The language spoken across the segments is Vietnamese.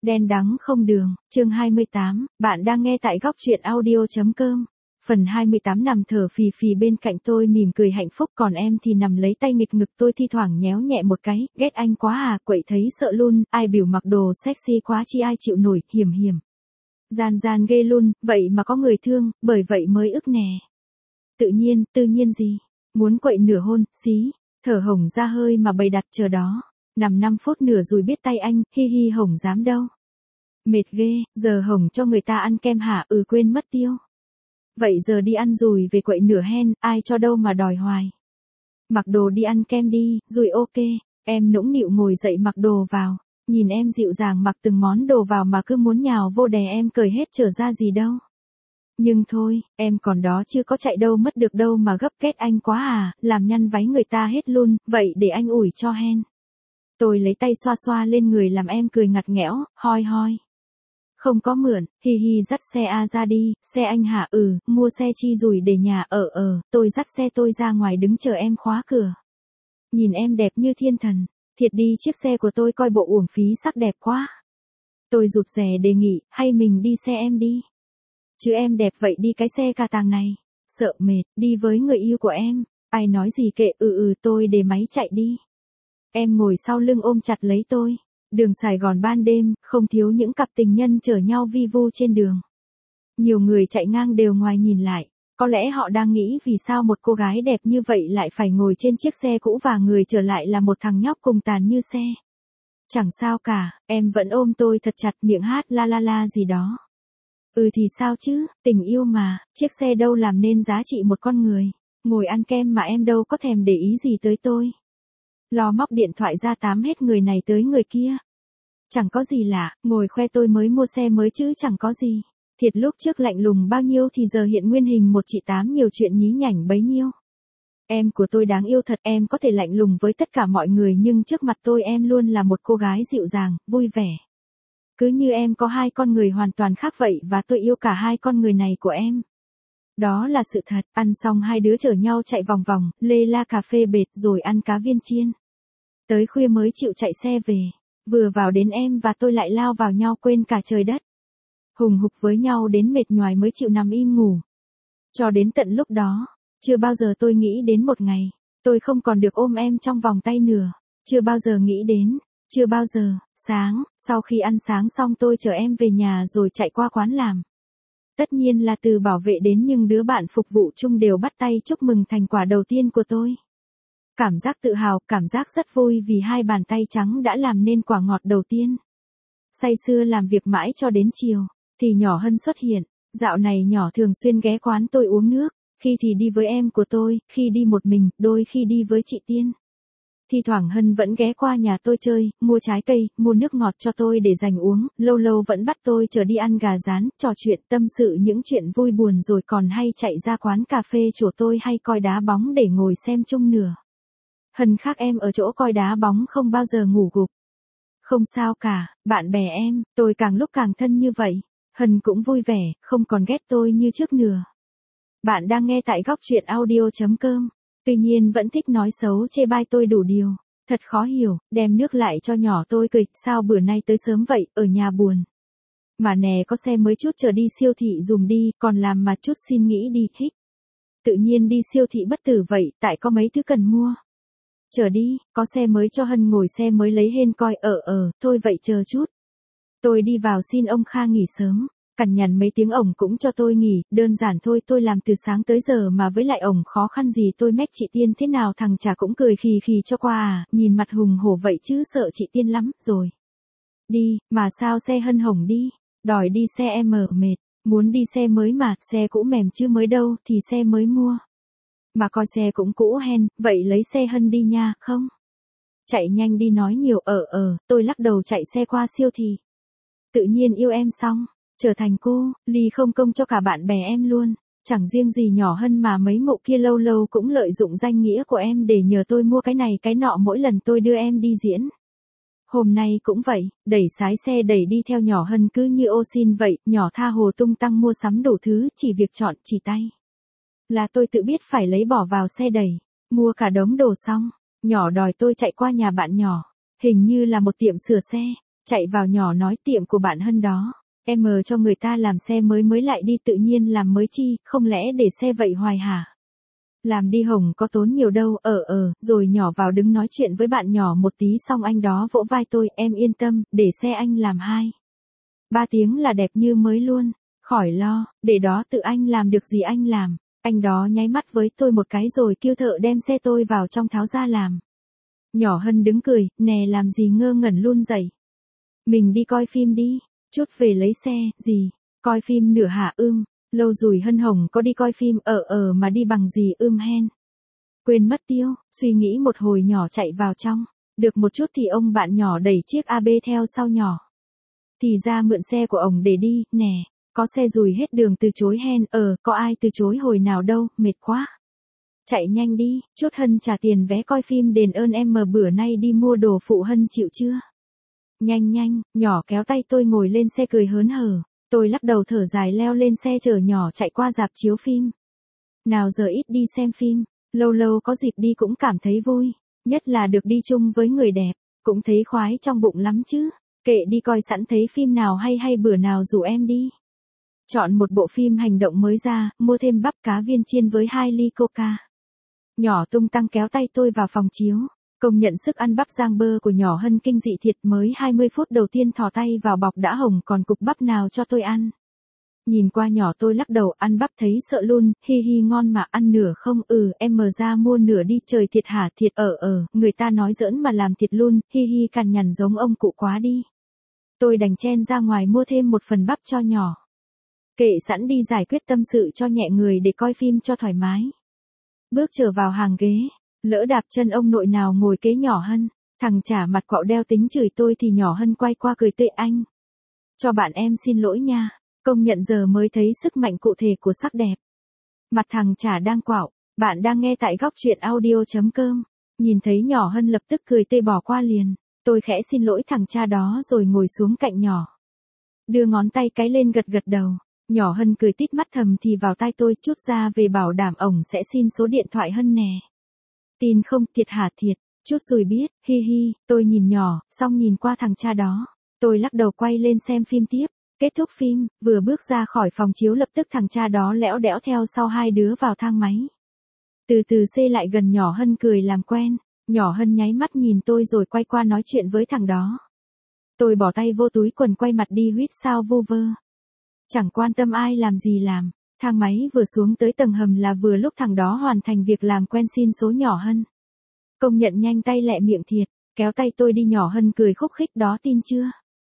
Đen đắng không đường, chương 28, bạn đang nghe tại góc truyện audio.com. Phần 28 nằm thở phì phì bên cạnh tôi mỉm cười hạnh phúc, còn em thì nằm lấy tay nghịch ngực tôi thi thoảng nhéo nhẹ một cái, ghét anh quá à, quậy thấy sợ luôn, ai biểu mặc đồ sexy quá chi ai chịu nổi, hiểm hiểm. Gian ghê luôn, vậy mà có người thương, bởi vậy mới ức nè. Tự nhiên gì, muốn quậy nửa hôn, xí, thở hồng ra hơi mà bày đặt chờ đó. Nằm 5 phút nửa rồi biết tay anh, hi hi Hồng dám đâu. Mệt ghê, giờ Hồng cho người ta ăn kem hả, quên mất tiêu. Vậy giờ đi ăn rồi về quậy nửa hen, ai cho đâu mà đòi hoài. Mặc đồ đi ăn kem đi, rồi ok, em nũng nịu ngồi dậy mặc đồ vào. Nhìn em dịu dàng mặc từng món đồ vào mà cứ muốn nhào vô đè em cởi hết trở ra gì đâu. Nhưng thôi, em còn đó chưa có chạy đâu mất được đâu mà gấp ghét anh quá à, làm nhăn váy người ta hết luôn, vậy để anh ủi cho hen. Tôi lấy tay xoa xoa lên người làm em cười ngặt nghẽo, hoi hoi. Không có mượn, hi hi dắt xe ra đi, xe anh hả, mua xe chi rồi để nhà tôi dắt xe tôi ra ngoài đứng chờ em khóa cửa. Nhìn em đẹp như thiên thần, thiệt đi chiếc xe của tôi coi bộ uổng phí sắc đẹp quá. Tôi rụt rè đề nghị, hay mình đi xe em đi. Chứ em đẹp vậy đi cái xe cà tàng này, sợ mệt, đi với người yêu của em, ai nói gì kệ, tôi để máy chạy đi. Em ngồi sau lưng ôm chặt lấy tôi. Đường Sài Gòn ban đêm, không thiếu những cặp tình nhân chở nhau vi vu trên đường. Nhiều người chạy ngang đều ngoài nhìn lại. Có lẽ họ đang nghĩ vì sao một cô gái đẹp như vậy lại phải ngồi trên chiếc xe cũ và người chở lại là một thằng nhóc cùng tàn như xe. Chẳng sao cả, em vẫn ôm tôi thật chặt miệng hát la la la gì đó. Thì sao chứ, tình yêu mà, chiếc xe đâu làm nên giá trị một con người. Ngồi ăn kem mà em đâu có thèm để ý gì tới tôi. Lo móc điện thoại ra tám hết người này tới người kia. Chẳng có gì lạ, ngồi khoe tôi mới mua xe mới chứ chẳng có gì. Thiệt lúc trước lạnh lùng bao nhiêu thì giờ hiện nguyên hình một chị tám nhiều chuyện nhí nhảnh bấy nhiêu. Em của tôi đáng yêu thật, em có thể lạnh lùng với tất cả mọi người nhưng trước mặt tôi em luôn là một cô gái dịu dàng, vui vẻ. Cứ như em có hai con người hoàn toàn khác vậy và tôi yêu cả hai con người này của em. Đó là sự thật, ăn xong hai đứa chở nhau chạy vòng vòng, lê la cà phê bệt rồi ăn cá viên chiên. Tới khuya mới chịu chạy xe về. Vừa vào đến em và tôi lại lao vào nhau quên cả trời đất. Hùng hục với nhau đến mệt nhoài mới chịu nằm im ngủ. Cho đến tận lúc đó, chưa bao giờ tôi nghĩ đến một ngày, tôi không còn được ôm em trong vòng tay nữa. Chưa bao giờ nghĩ đến, chưa bao giờ, sau khi ăn sáng xong tôi chở em về nhà rồi chạy qua quán làm. Tất nhiên là từ bảo vệ đến những đứa bạn phục vụ chung đều bắt tay chúc mừng thành quả đầu tiên của tôi. Cảm giác tự hào, cảm giác rất vui vì hai bàn tay trắng đã làm nên quả ngọt đầu tiên. Say sưa làm việc mãi cho đến chiều, thì nhỏ Hân xuất hiện. Dạo này nhỏ thường xuyên ghé quán tôi uống nước, khi thì đi với em của tôi, khi đi một mình, đôi khi đi với chị Tiên. Thi thoảng Hân vẫn ghé qua nhà tôi chơi, mua trái cây, mua nước ngọt cho tôi để dành uống, lâu lâu vẫn bắt tôi chở đi ăn gà rán, trò chuyện tâm sự những chuyện vui buồn rồi còn hay chạy ra quán cà phê chỗ tôi hay coi đá bóng để ngồi xem chung nửa. Hân khác em ở chỗ coi đá bóng không bao giờ ngủ gục. Không sao cả, bạn bè em, tôi càng lúc càng thân như vậy. Hân cũng vui vẻ, không còn ghét tôi như trước nữa. Bạn đang nghe tại góc truyện audio.com. Tuy nhiên vẫn thích nói xấu chê bai tôi đủ điều. Thật khó hiểu, đem nước lại cho nhỏ tôi cười, sao bữa nay tới sớm vậy, ở nhà buồn. Mà nè có xe mới chút chờ đi siêu thị dùm đi, còn làm mà chút xin nghĩ đi, hích. Tự nhiên đi siêu thị bất tử vậy, tại có mấy thứ cần mua. Chờ đi, có xe mới cho Hân ngồi xe mới lấy hên coi, thôi vậy chờ chút. Tôi đi vào xin ông Kha nghỉ sớm. Cằn nhằn mấy tiếng ổng cũng cho tôi nghỉ, đơn giản thôi tôi làm từ sáng tới giờ mà với lại ổng khó khăn gì tôi mách chị Tiên thế nào thằng chả cũng cười khì khì cho qua à, nhìn mặt hùng hổ vậy chứ sợ chị Tiên lắm, rồi. Đi, mà sao xe Hân Hồng đi, đòi đi xe em mệt, muốn đi xe mới mà, xe cũ mềm chứ mới đâu, thì xe mới mua. Mà coi xe cũng cũ hen, vậy lấy xe Hân đi nha, không? Chạy nhanh đi nói nhiều, tôi lắc đầu chạy xe qua siêu thị. Tự nhiên yêu em xong. Trở thành cô, ly không công cho cả bạn bè em luôn. Chẳng riêng gì nhỏ Hân mà mấy mụ kia lâu lâu cũng lợi dụng danh nghĩa của em để nhờ tôi mua cái này cái nọ mỗi lần tôi đưa em đi diễn. Hôm nay cũng vậy, đẩy sái xe đẩy đi theo nhỏ Hân cứ như ô xin vậy, nhỏ tha hồ tung tăng mua sắm đủ thứ, chỉ việc chọn chỉ tay. Là tôi tự biết phải lấy bỏ vào xe đẩy, mua cả đống đồ xong, nhỏ đòi tôi chạy qua nhà bạn nhỏ, hình như là một tiệm sửa xe. Chạy vào nhỏ nói tiệm của bạn Hân đó. Em cho người ta làm xe mới lại đi tự nhiên làm mới chi, không lẽ để xe vậy hoài hả? Làm đi Hồng có tốn nhiều đâu, rồi nhỏ vào đứng nói chuyện với bạn nhỏ một tí xong anh đó vỗ vai tôi, em yên tâm, để xe anh làm 2-3 tiếng là đẹp như mới luôn, khỏi lo, để đó tự anh làm được gì anh làm. Anh đó nháy mắt với tôi một cái rồi kêu thợ đem xe tôi vào trong tháo ra làm. Nhỏ Hân đứng cười, nè làm gì ngơ ngẩn luôn dậy. Mình đi coi phim đi, chút về lấy xe, gì, coi phim nửa hả lâu rồi Hân Hồng có đi coi phim mà đi bằng gì hen. Quên mất tiêu, suy nghĩ một hồi nhỏ chạy vào trong, được một chút thì ông bạn nhỏ đẩy chiếc AB theo sau nhỏ. Thì ra mượn xe của ông để đi, nè, có xe rùi hết đường từ chối hen, có ai từ chối hồi nào đâu, mệt quá. Chạy nhanh đi, chút Hân trả tiền vé coi phim đền ơn em bữa nay đi mua đồ phụ Hân chịu chưa? Nhanh, nhỏ kéo tay tôi ngồi lên xe cười hớn hở, tôi lắc đầu thở dài leo lên xe chở nhỏ chạy qua rạp chiếu phim. Nào giờ ít đi xem phim, lâu lâu có dịp đi cũng cảm thấy vui, nhất là được đi chung với người đẹp, cũng thấy khoái trong bụng lắm chứ, kệ đi coi sẵn thấy phim nào hay bữa nào rủ em đi. Chọn một bộ phim hành động mới ra, mua thêm bắp cá viên chiên với 2 ly coca. Nhỏ tung tăng kéo tay tôi vào phòng chiếu. Công nhận sức ăn bắp rang bơ của nhỏ Hân kinh dị thiệt, mới 20 phút đầu tiên thò tay vào bọc đã hồng còn cục bắp nào cho tôi ăn. Nhìn qua nhỏ tôi lắc đầu, ăn bắp thấy sợ luôn, hi ngon mà ăn nửa không, em ra mua nửa đi, trời thiệt hả, thiệt người ta nói giỡn mà làm thiệt luôn, hi cằn nhằn giống ông cụ quá đi. Tôi đành chen ra ngoài mua thêm một phần bắp cho nhỏ. Kệ sẵn đi giải quyết tâm sự cho nhẹ người để coi phim cho thoải mái. Bước trở vào hàng ghế. Lỡ đạp chân ông nội nào ngồi kế nhỏ Hân, thằng trả mặt quạo đeo tính chửi tôi thì nhỏ Hân quay qua cười tươi anh. Cho bạn em xin lỗi nha, công nhận giờ mới thấy sức mạnh cụ thể của sắc đẹp. Mặt thằng trả đang quạo, bạn đang nghe tại góc truyện audio.com. Nhìn thấy nhỏ Hân lập tức cười tươi bỏ qua liền, tôi khẽ xin lỗi thằng cha đó rồi ngồi xuống cạnh nhỏ. Đưa ngón tay cái lên gật đầu, nhỏ Hân cười tít mắt thầm thì vào tai tôi chút ra về bảo đảm ổng sẽ xin số điện thoại Hân nè. Tin không, thiệt hả thiệt, chút rồi biết, hi, tôi nhìn nhỏ, xong nhìn qua thằng cha đó. Tôi lắc đầu quay lên xem phim tiếp, kết thúc phim, vừa bước ra khỏi phòng chiếu lập tức thằng cha đó lẽo đẽo theo sau hai đứa vào thang máy. Từ từ xê lại gần nhỏ Hân cười làm quen, nhỏ Hân nháy mắt nhìn tôi rồi quay qua nói chuyện với thằng đó. Tôi bỏ tay vô túi quần quay mặt đi huýt sao vu vơ. Chẳng quan tâm ai làm gì làm. Thang máy vừa xuống tới tầng hầm là vừa lúc thằng đó hoàn thành việc làm quen xin số nhỏ Hân. Công nhận nhanh tay lẹ miệng thiệt, kéo tay tôi đi nhỏ Hân cười khúc khích đó tin chưa?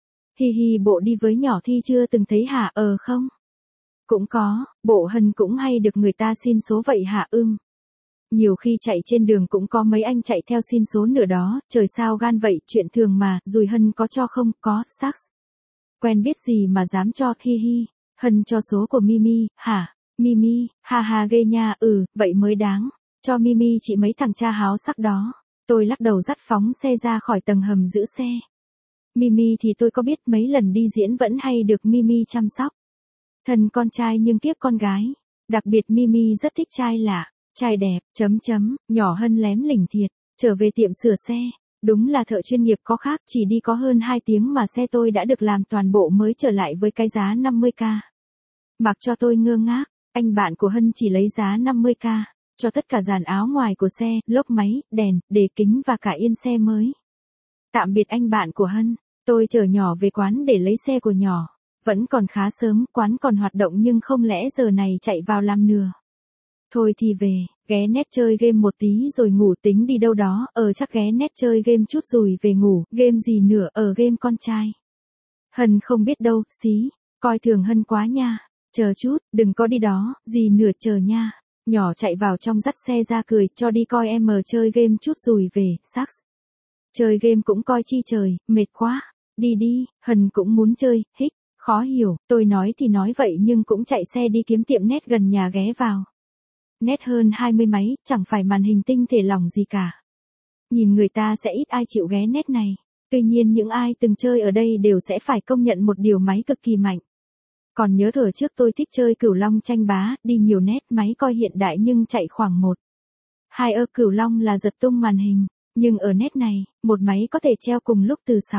Hi bộ đi với nhỏ Thi chưa từng thấy hả không? Cũng có, bộ Hân cũng hay được người ta xin số vậy hả Nhiều khi chạy trên đường cũng có mấy anh chạy theo xin số nữa đó, trời sao gan vậy, chuyện thường mà, rồi Hân có cho không, có, sax. Quen biết gì mà dám cho, hi. Hân cho số của Mimi, hả? Mimi, ha ghê nha, vậy mới đáng. Cho Mimi chị mấy thằng cha háo sắc đó. Tôi lắc đầu dắt phóng xe ra khỏi tầng hầm giữ xe. Mimi thì tôi có biết mấy lần đi diễn vẫn hay được Mimi chăm sóc. Thân con trai nhưng kiếp con gái. Đặc biệt Mimi rất thích trai lạ, trai đẹp, nhỏ Hân lém lỉnh thiệt. Trở về tiệm sửa xe. Đúng là thợ chuyên nghiệp có khác, chỉ đi có hơn 2 tiếng mà xe tôi đã được làm toàn bộ mới trở lại với cái giá 50k. Mặc cho tôi ngơ ngác, anh bạn của Hân chỉ lấy giá 50k, cho tất cả dàn áo ngoài của xe, lốp máy, đèn, đề kính và cả yên xe mới. Tạm biệt anh bạn của Hân, tôi chở nhỏ về quán để lấy xe của nhỏ. Vẫn còn khá sớm, quán còn hoạt động nhưng không lẽ giờ này chạy vào làm nừa. Thôi thì về, ghé net chơi game một tí rồi ngủ tính đi đâu đó, chắc ghé net chơi game chút rồi về ngủ, game gì nữa, game con trai. Hân không biết đâu, xí, coi thường Hân quá nha, chờ chút, đừng có đi đó, gì nữa chờ nha. Nhỏ chạy vào trong dắt xe ra cười, cho đi coi em chơi game chút rồi về, sax. Chơi game cũng coi chi trời, mệt quá, đi, Hân cũng muốn chơi, hích, khó hiểu, tôi nói thì nói vậy nhưng cũng chạy xe đi kiếm tiệm net gần nhà ghé vào. Net hơn 20 máy, chẳng phải màn hình tinh thể lỏng gì cả. Nhìn người ta sẽ ít ai chịu ghé net này. Tuy nhiên những ai từng chơi ở đây đều sẽ phải công nhận một điều máy cực kỳ mạnh. Còn nhớ thời trước tôi thích chơi Cửu Long tranh bá, đi nhiều net máy coi hiện đại nhưng chạy khoảng 1-2 Cửu Long là giật tung màn hình. Nhưng ở net này, một máy có thể treo cùng lúc từ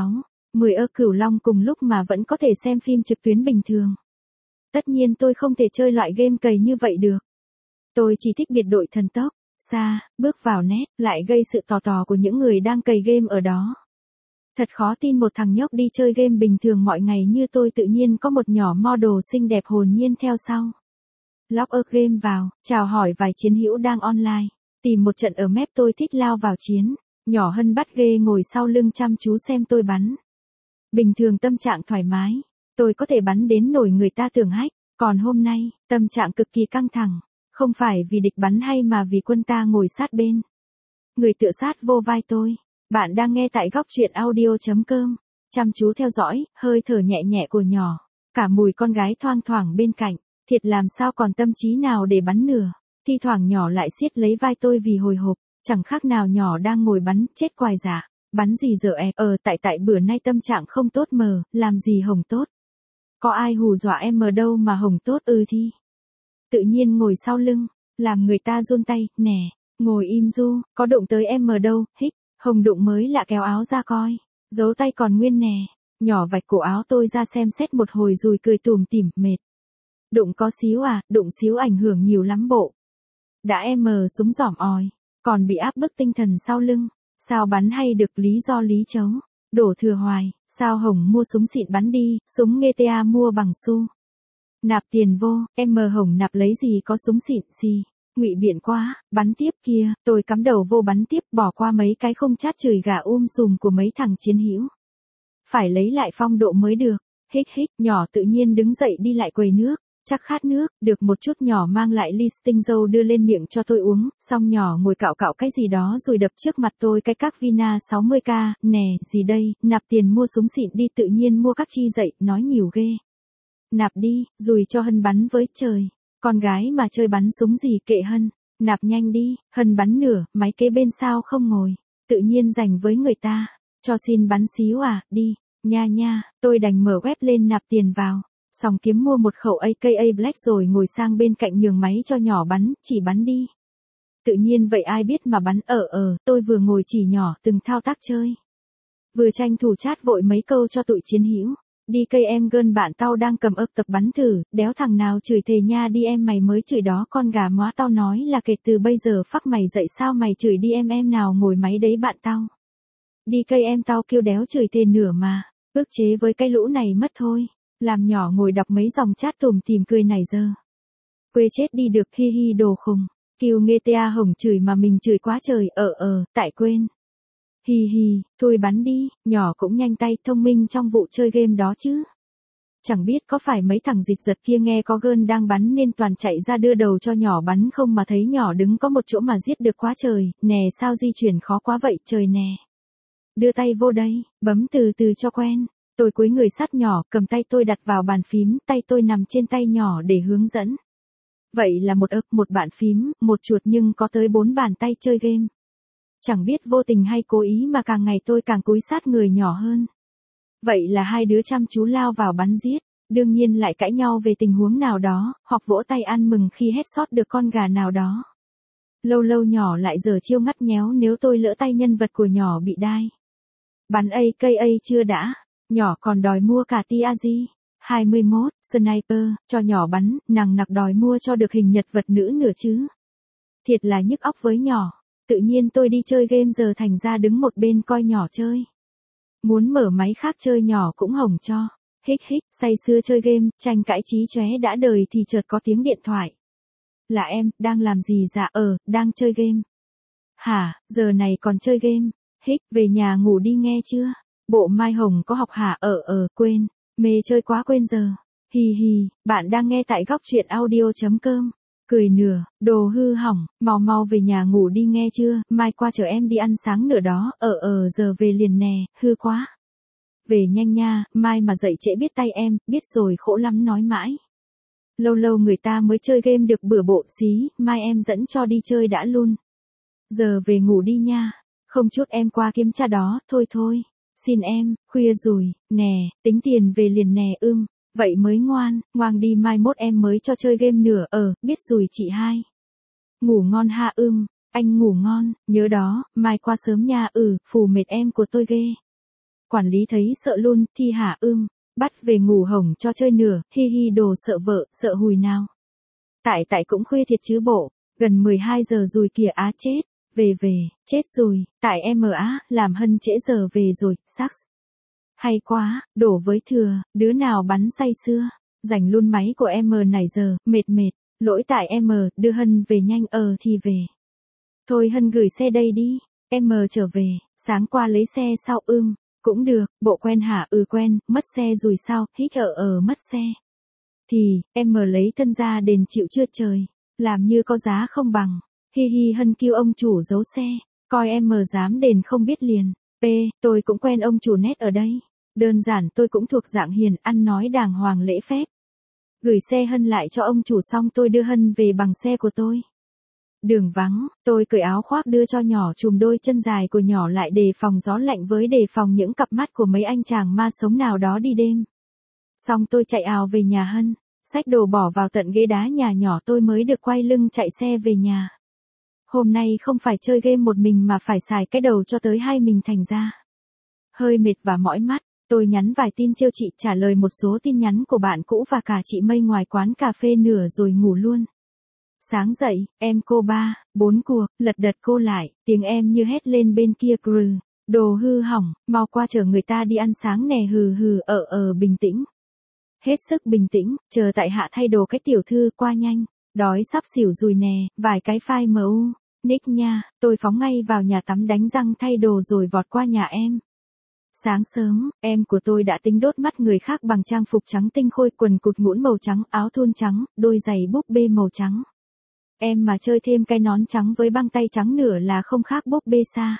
10 ơ Cửu Long cùng lúc mà vẫn có thể xem phim trực tuyến bình thường. Tất nhiên tôi không thể chơi loại game cày như vậy được. Tôi chỉ thích biệt đội thần tốc, xa, bước vào nét, lại gây sự tò tò của những người đang cày game ở đó. Thật khó tin một thằng nhóc đi chơi game bình thường mọi ngày như tôi tự nhiên có một nhỏ model xinh đẹp hồn nhiên theo sau. Log game vào, chào hỏi vài chiến hữu đang online. Tìm một trận ở map tôi thích lao vào chiến. Nhỏ Hân bắt ghê ngồi sau lưng chăm chú xem tôi bắn. Bình thường tâm trạng thoải mái. Tôi có thể bắn đến nổi người ta tưởng hack. Còn hôm nay, tâm trạng cực kỳ căng thẳng. Không phải vì địch bắn hay mà vì quân ta ngồi sát bên. Người tựa sát vô vai tôi. Bạn đang nghe tại góc truyện audio.com. Chăm chú theo dõi, hơi thở nhẹ nhẹ của nhỏ. Cả mùi con gái thoang thoảng bên cạnh. Thiệt làm sao còn tâm trí nào để bắn nửa. Thi thoảng nhỏ lại siết lấy vai tôi vì hồi hộp. Chẳng khác nào nhỏ đang ngồi bắn chết quài dạ. Bắn gì giờ tại bữa nay tâm trạng không tốt mờ, làm gì hồng tốt. Có ai hù dọa em mờ đâu mà hồng tốt thi. Tự nhiên ngồi sau lưng, làm người ta run tay, nè, ngồi im du, có đụng tới em mờ đâu, hích, hồng đụng mới lạ kéo áo ra coi, giấu tay còn nguyên nè, nhỏ vạch cổ áo tôi ra xem xét một hồi rồi cười tủm tỉm, mệt. Đụng có xíu đụng xíu ảnh hưởng nhiều lắm bộ. Đã em mờ súng giỏm òi, còn bị áp bức tinh thần sau lưng, sao bắn hay được lý do lý chấu, đổ thừa hoài, sao hồng mua súng xịn bắn đi, súng GTA mua bằng xu. Nạp tiền vô, em mờ hồng nạp lấy gì có súng xịn gì, ngụy biện quá, bắn tiếp kia, tôi cắm đầu vô bắn tiếp bỏ qua mấy cái không chát chửi gà sùm của mấy thằng chiến hữu. Phải lấy lại phong độ mới được, hích, nhỏ tự nhiên đứng dậy đi lại quầy nước, chắc khát nước, được một chút nhỏ mang lại ly tinh dâu đưa lên miệng cho tôi uống, xong nhỏ ngồi cạo cái gì đó rồi đập trước mặt tôi cái các Vina 60k, nè, gì đây, nạp tiền mua súng xịn đi tự nhiên mua các chi dậy, nói nhiều ghê. Nạp đi, rồi cho Hân bắn với trời. Con gái mà chơi bắn súng gì kệ Hân. Nạp nhanh đi, Hân bắn nửa, máy kế bên sao không ngồi. Tự nhiên dành với người ta. Cho xin bắn xíu đi. Nha, tôi đành mở web lên nạp tiền vào. Xong kiếm mua một khẩu AKA Black rồi ngồi sang bên cạnh nhường máy cho nhỏ bắn, chỉ bắn đi. Tự nhiên vậy ai biết mà bắn tôi vừa ngồi chỉ nhỏ từng thao tác chơi. Vừa tranh thủ chat vội mấy câu cho tụi chiến hữu. Đi cây em gơn bạn tao đang cầm tập bắn thử, đéo thằng nào chửi thề nha đi em mày mới chửi đó con gà móa tao nói là kể từ bây giờ phắc mày dậy sao mày chửi đi em nào ngồi máy đấy bạn tao. Đi cây em tao kêu đéo chửi thề nửa mà, ước chế với cái lũ này mất thôi, làm nhỏ ngồi đọc mấy dòng chat tủm tìm cười này giờ. Quê chết đi được hi đồ khùng, kêu nghe TA hồng chửi mà mình chửi quá trời tại quên. Hi, thôi bắn đi, nhỏ cũng nhanh tay thông minh trong vụ chơi game đó chứ. Chẳng biết có phải mấy thằng dịch giật kia nghe có gơn đang bắn nên toàn chạy ra đưa đầu cho nhỏ bắn không mà thấy nhỏ đứng có một chỗ mà giết được quá trời, nè sao di chuyển khó quá vậy trời nè. Đưa tay vô đây, bấm từ từ cho quen, tôi cúi người sát nhỏ cầm tay tôi đặt vào bàn phím, tay tôi nằm trên tay nhỏ để hướng dẫn. Vậy là một bàn phím, một chuột nhưng có tới 4 bàn tay chơi game. Chẳng biết vô tình hay cố ý mà càng ngày tôi càng cúi sát người nhỏ hơn. Vậy là hai đứa chăm chú lao vào bắn giết, đương nhiên lại cãi nhau về tình huống nào đó, hoặc vỗ tay ăn mừng khi headshot được con gà nào đó. Lâu nhỏ lại giở chiêu ngắt nhéo nếu tôi lỡ tay nhân vật của nhỏ bị đai. Bắn AKA chưa đã, nhỏ còn đòi mua cả TAZ. 21, sniper, cho nhỏ bắn, nằng nặc đòi mua cho được hình nhật vật nữ nữa chứ. Thiệt là nhức óc với nhỏ. Tự nhiên tôi đi chơi game giờ thành ra đứng một bên coi nhỏ chơi. Muốn mở máy khác chơi nhỏ cũng hồng cho. Hích, say sưa chơi game, tranh cãi chí chóe đã đời thì chợt có tiếng điện thoại. Là em, đang làm gì dạ đang chơi game. Hả, giờ này còn chơi game. Hích, về nhà ngủ đi nghe chưa? Bộ Mai Hồng có học hả quên, mê chơi quá quên giờ. Hi, bạn đang nghe tại góc truyện audio.com. Cười nửa, đồ hư hỏng, mau về nhà ngủ đi nghe chưa, mai qua chở em đi ăn sáng nữa đó, giờ về liền nè, hư quá. Về nhanh nha, mai mà dậy trễ biết tay em, biết rồi khổ lắm nói mãi. Lâu người ta mới chơi game được bữa bộ xí, mai em dẫn cho đi chơi đã luôn. Giờ về ngủ đi nha, không chút em qua kiếm cha đó, thôi, xin em, khuya rồi, nè, tính tiền về liền nè vậy mới ngoan đi mai mốt em mới cho chơi game nữa, biết rồi chị hai. Ngủ ngon ha anh ngủ ngon, nhớ đó, mai qua sớm nha phù mệt em của tôi ghê. Quản lý thấy sợ luôn, thi hả bắt về ngủ hổng cho chơi nửa, hi hi đồ sợ vợ, sợ hùi nào. Tại cũng khuya thiệt chứ bộ, gần 12 giờ rồi kìa á chết, về, chết rồi, tại em á, làm hân trễ giờ về rồi, saks. Hay quá, đổ với thừa, đứa nào bắn say xưa, rảnh luôn máy của em này giờ, mệt, lỗi tại em, đưa hân về nhanh thì về. Thôi hân gửi xe đây đi, em trở về, sáng qua lấy xe sau cũng được, bộ quen hả quen, mất xe rồi sao, hít mất xe. Thì, em lấy thân ra đền chịu chưa trời, làm như có giá không bằng, hi hi hân kêu ông chủ giấu xe, coi em dám đền không biết liền, tôi cũng quen ông chủ nét ở đây, đơn giản tôi cũng thuộc dạng hiền, ăn nói đàng hoàng lễ phép. Gửi xe hân lại cho ông chủ xong tôi đưa hân về bằng xe của tôi. Đường vắng, tôi cởi áo khoác đưa cho nhỏ chùm đôi chân dài của nhỏ lại đề phòng gió lạnh với đề phòng những cặp mắt của mấy anh chàng ma sống nào đó đi đêm. Xong tôi chạy ào về nhà hân, xách đồ bỏ vào tận ghế đá nhà nhỏ tôi mới được quay lưng chạy xe về nhà. Hôm nay không phải chơi game một mình mà phải xài cái đầu cho tới hai mình thành ra. Hơi mệt và mỏi mắt, tôi nhắn vài tin trêu chị trả lời một số tin nhắn của bạn cũ và cả chị Mây ngoài quán cà phê nửa rồi ngủ luôn. Sáng dậy, em cô 3, 4 cuộc, lật đật cô lại, tiếng em như hét lên bên kia crừ, đồ hư hỏng, mau qua chở người ta đi ăn sáng nè hừ bình tĩnh. Hết sức bình tĩnh, chờ tại hạ thay đồ cái tiểu thư qua nhanh, đói sắp xỉu rồi nè, vài cái file MU, nick nha, tôi phóng ngay vào nhà tắm đánh răng thay đồ rồi vọt qua nhà em. Sáng sớm, em của tôi đã tính đốt mắt người khác bằng trang phục trắng tinh khôi, quần cụt ngũn màu trắng, áo thun trắng, đôi giày búp bê màu trắng. Em mà chơi thêm cái nón trắng với băng tay trắng nửa là không khác búp bê xa.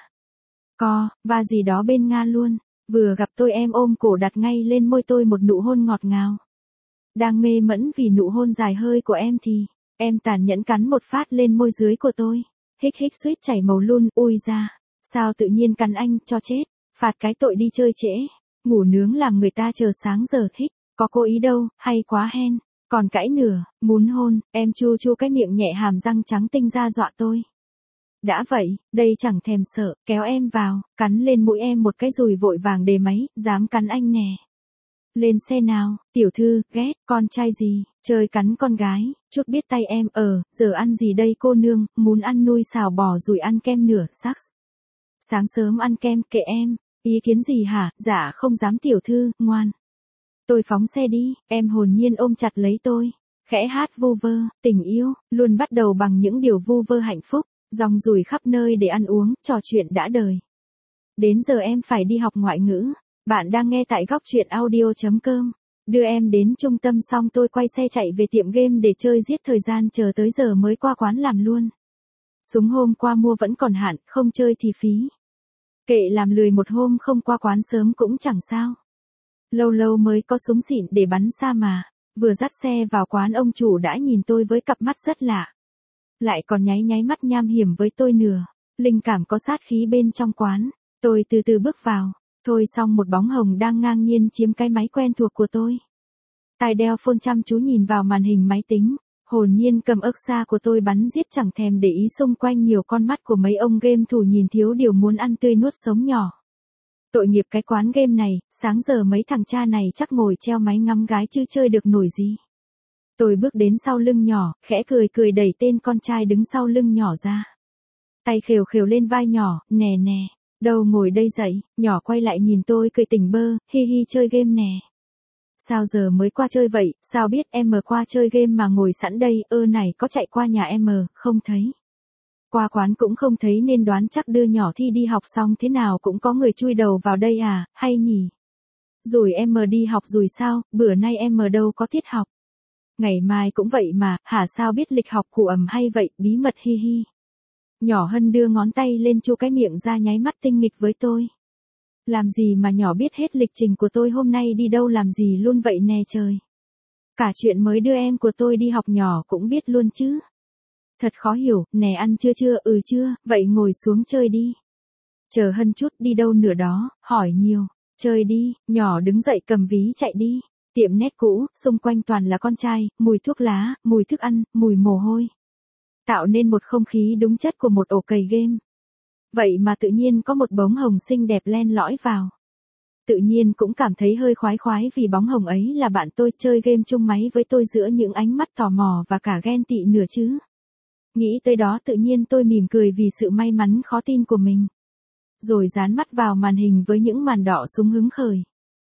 Và gì đó bên Nga luôn. Vừa gặp tôi em ôm cổ đặt ngay lên môi tôi một nụ hôn ngọt ngào. Đang mê mẫn vì nụ hôn dài hơi của em thì, em tàn nhẫn cắn một phát lên môi dưới của tôi. Hích suýt chảy màu luôn, ui ra. Sao tự nhiên cắn anh cho chết, phạt cái tội đi chơi trễ. Ngủ nướng làm người ta chờ sáng giờ hích, có cố ý đâu, hay quá hen. Còn cãi nửa, muốn hôn, em chu cái miệng nhẹ hàm răng trắng tinh ra dọa tôi. Đã vậy, đây chẳng thèm sợ, kéo em vào, cắn lên mũi em một cái rồi vội vàng đề máy, dám cắn anh nè. Lên xe nào, tiểu thư, ghét, con trai gì, chơi cắn con gái, chút biết tay em, giờ ăn gì đây cô nương, muốn ăn nuôi xào bò rồi ăn kem nửa, saks. Sáng sớm ăn kem, kệ em, ý kiến gì hả, dạ không dám tiểu thư, ngoan. Tôi phóng xe đi, em hồn nhiên ôm chặt lấy tôi, khẽ hát vu vơ, tình yêu, luôn bắt đầu bằng những điều vu vơ hạnh phúc, rong ruổi khắp nơi để ăn uống, trò chuyện đã đời. Đến giờ em phải đi học ngoại ngữ, bạn đang nghe tại góc truyện audio.com. Đưa em đến trung tâm xong tôi quay xe chạy về tiệm game để chơi giết thời gian chờ tới giờ mới qua quán làm luôn. Súng hôm qua mua vẫn còn hạn, không chơi thì phí. Kệ làm lười một hôm không qua quán sớm cũng chẳng sao. Lâu mới có súng xịn để bắn xa mà, vừa dắt xe vào quán ông chủ đã nhìn tôi với cặp mắt rất lạ. Lại còn nháy mắt nham hiểm với tôi nửa, linh cảm có sát khí bên trong quán, tôi từ từ bước vào, thôi xong một bóng hồng đang ngang nhiên chiếm cái máy quen thuộc của tôi. Tai đeo phone chăm chú nhìn vào màn hình máy tính, hồn nhiên cầm ức xa của tôi bắn giết chẳng thèm để ý xung quanh nhiều con mắt của mấy ông game thủ nhìn thiếu điều muốn ăn tươi nuốt sống nhỏ. Tội nghiệp cái quán game này, sáng giờ mấy thằng cha này chắc ngồi treo máy ngắm gái chứ chơi được nổi gì. Tôi bước đến sau lưng nhỏ, khẽ cười đẩy tên con trai đứng sau lưng nhỏ ra. Tay khều lên vai nhỏ, nè, đâu ngồi đây dậy, nhỏ quay lại nhìn tôi cười tỉnh bơ, hi hi chơi game nè. Sao giờ mới qua chơi vậy, sao biết em qua chơi game mà ngồi sẵn đây, này có chạy qua nhà em không thấy. Qua quán cũng không thấy nên đoán chắc đưa nhỏ thi đi học xong thế nào cũng có người chui đầu vào đây à, hay nhỉ? Rồi em đi học rồi sao, bữa nay em đâu có tiết học. Ngày mai cũng vậy mà, hả sao biết lịch học của hay vậy, bí mật hi hi. Nhỏ Hân đưa ngón tay lên chu cái miệng ra nháy mắt tinh nghịch với tôi. Làm gì mà nhỏ biết hết lịch trình của tôi hôm nay đi đâu làm gì luôn vậy nè trời. Cả chuyện mới đưa em của tôi đi học nhỏ cũng biết luôn chứ. Thật khó hiểu, nè ăn chưa, chưa, vậy ngồi xuống chơi đi. Chờ Hân chút đi đâu nữa đó, hỏi nhiều, chơi đi, nhỏ đứng dậy cầm ví chạy đi. Tiệm nét cũ, xung quanh toàn là con trai, mùi thuốc lá, mùi thức ăn, mùi mồ hôi. Tạo nên một không khí đúng chất của một ổ cày game. Vậy mà tự nhiên có một bóng hồng xinh đẹp len lỏi vào. Tự nhiên cũng cảm thấy hơi khoái khoái vì bóng hồng ấy là bạn tôi chơi game chung máy với tôi giữa những ánh mắt tò mò và cả ghen tị nữa chứ. Nghĩ tới đó tự nhiên tôi mỉm cười vì sự may mắn khó tin của mình. Rồi dán mắt vào màn hình với những màn đỏ súng hứng khởi.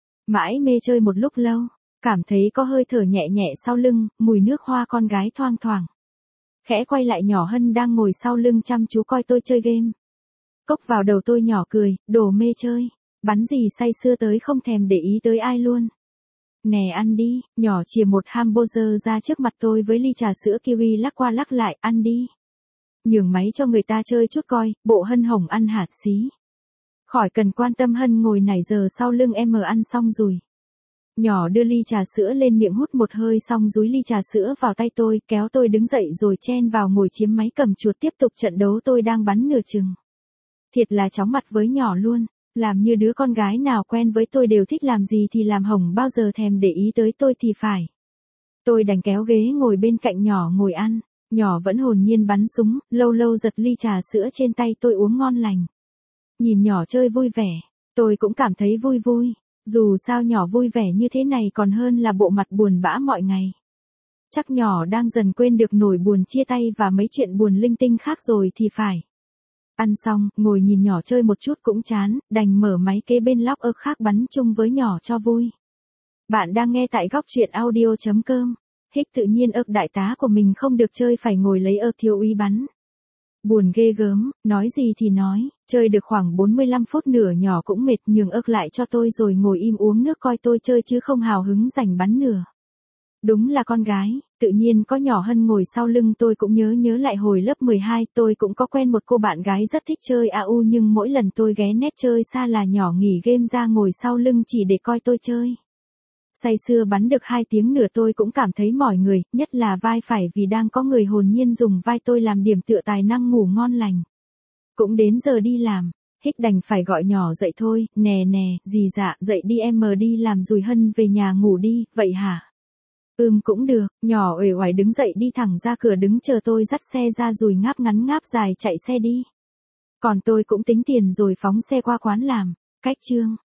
Mãi mê chơi một lúc lâu, cảm thấy có hơi thở nhẹ nhẹ sau lưng, mùi nước hoa con gái thoang thoảng. Khẽ quay lại nhỏ Hân đang ngồi sau lưng chăm chú coi tôi chơi game. Cốc vào đầu tôi nhỏ cười, đồ mê chơi, bắn gì say sưa tới không thèm để ý tới ai luôn. Nè ăn đi, nhỏ chìa một hamburger ra trước mặt tôi với ly trà sữa kiwi lắc qua lắc lại, ăn đi. Nhường máy cho người ta chơi chút coi, bộ Hân hồng ăn hạt xí. Khỏi cần quan tâm Hân ngồi nãy giờ sau lưng em ăn xong rồi. Nhỏ đưa ly trà sữa lên miệng hút một hơi xong dúi ly trà sữa vào tay tôi, kéo tôi đứng dậy rồi chen vào ngồi chiếm máy cầm chuột tiếp tục trận đấu tôi đang bắn nửa chừng. Thiệt là chóng mặt với nhỏ luôn, làm như đứa con gái nào quen với tôi đều thích làm gì thì làm, hồng bao giờ thèm để ý tới tôi thì phải. Tôi đành kéo ghế ngồi bên cạnh nhỏ ngồi ăn, nhỏ vẫn hồn nhiên bắn súng, lâu lâu giật ly trà sữa trên tay tôi uống ngon lành. Nhìn nhỏ chơi vui vẻ, tôi cũng cảm thấy vui vui, dù sao nhỏ vui vẻ như thế này còn hơn là bộ mặt buồn bã mọi ngày. Chắc nhỏ đang dần quên được nỗi buồn chia tay và mấy chuyện buồn linh tinh khác rồi thì phải. Ăn xong, ngồi nhìn nhỏ chơi một chút cũng chán, đành mở máy kế bên lóc khác bắn chung với nhỏ cho vui. Bạn đang nghe tại góc truyện audio.com. Hích tự nhiên đại tá của mình không được chơi phải ngồi lấy thiếu úy bắn. Buồn ghê gớm, nói gì thì nói, chơi được khoảng 45 phút nửa nhỏ cũng mệt, nhường lại cho tôi rồi ngồi im uống nước coi tôi chơi chứ không hào hứng rảnh bắn nửa. Đúng là con gái, tự nhiên có nhỏ Hân ngồi sau lưng tôi cũng nhớ lại hồi lớp 12 tôi cũng có quen một cô bạn gái rất thích chơi AU nhưng mỗi lần tôi ghé net chơi xa là nhỏ nghỉ game ra ngồi sau lưng chỉ để coi tôi chơi. Say sưa bắn được 2 tiếng nửa tôi cũng cảm thấy mỏi người, nhất là vai phải vì đang có người hồn nhiên dùng vai tôi làm điểm tựa tài năng ngủ ngon lành. Cũng đến giờ đi làm, Hích đành phải gọi nhỏ dậy thôi, nè, dì dạ, dậy đi em đi làm rồi Hân về nhà ngủ đi, vậy hả? Cũng được, nhỏ uể oải đứng dậy đi thẳng ra cửa đứng chờ tôi dắt xe ra rồi ngáp ngắn ngáp dài chạy xe đi. Còn tôi cũng tính tiền rồi phóng xe qua quán làm, cách chương.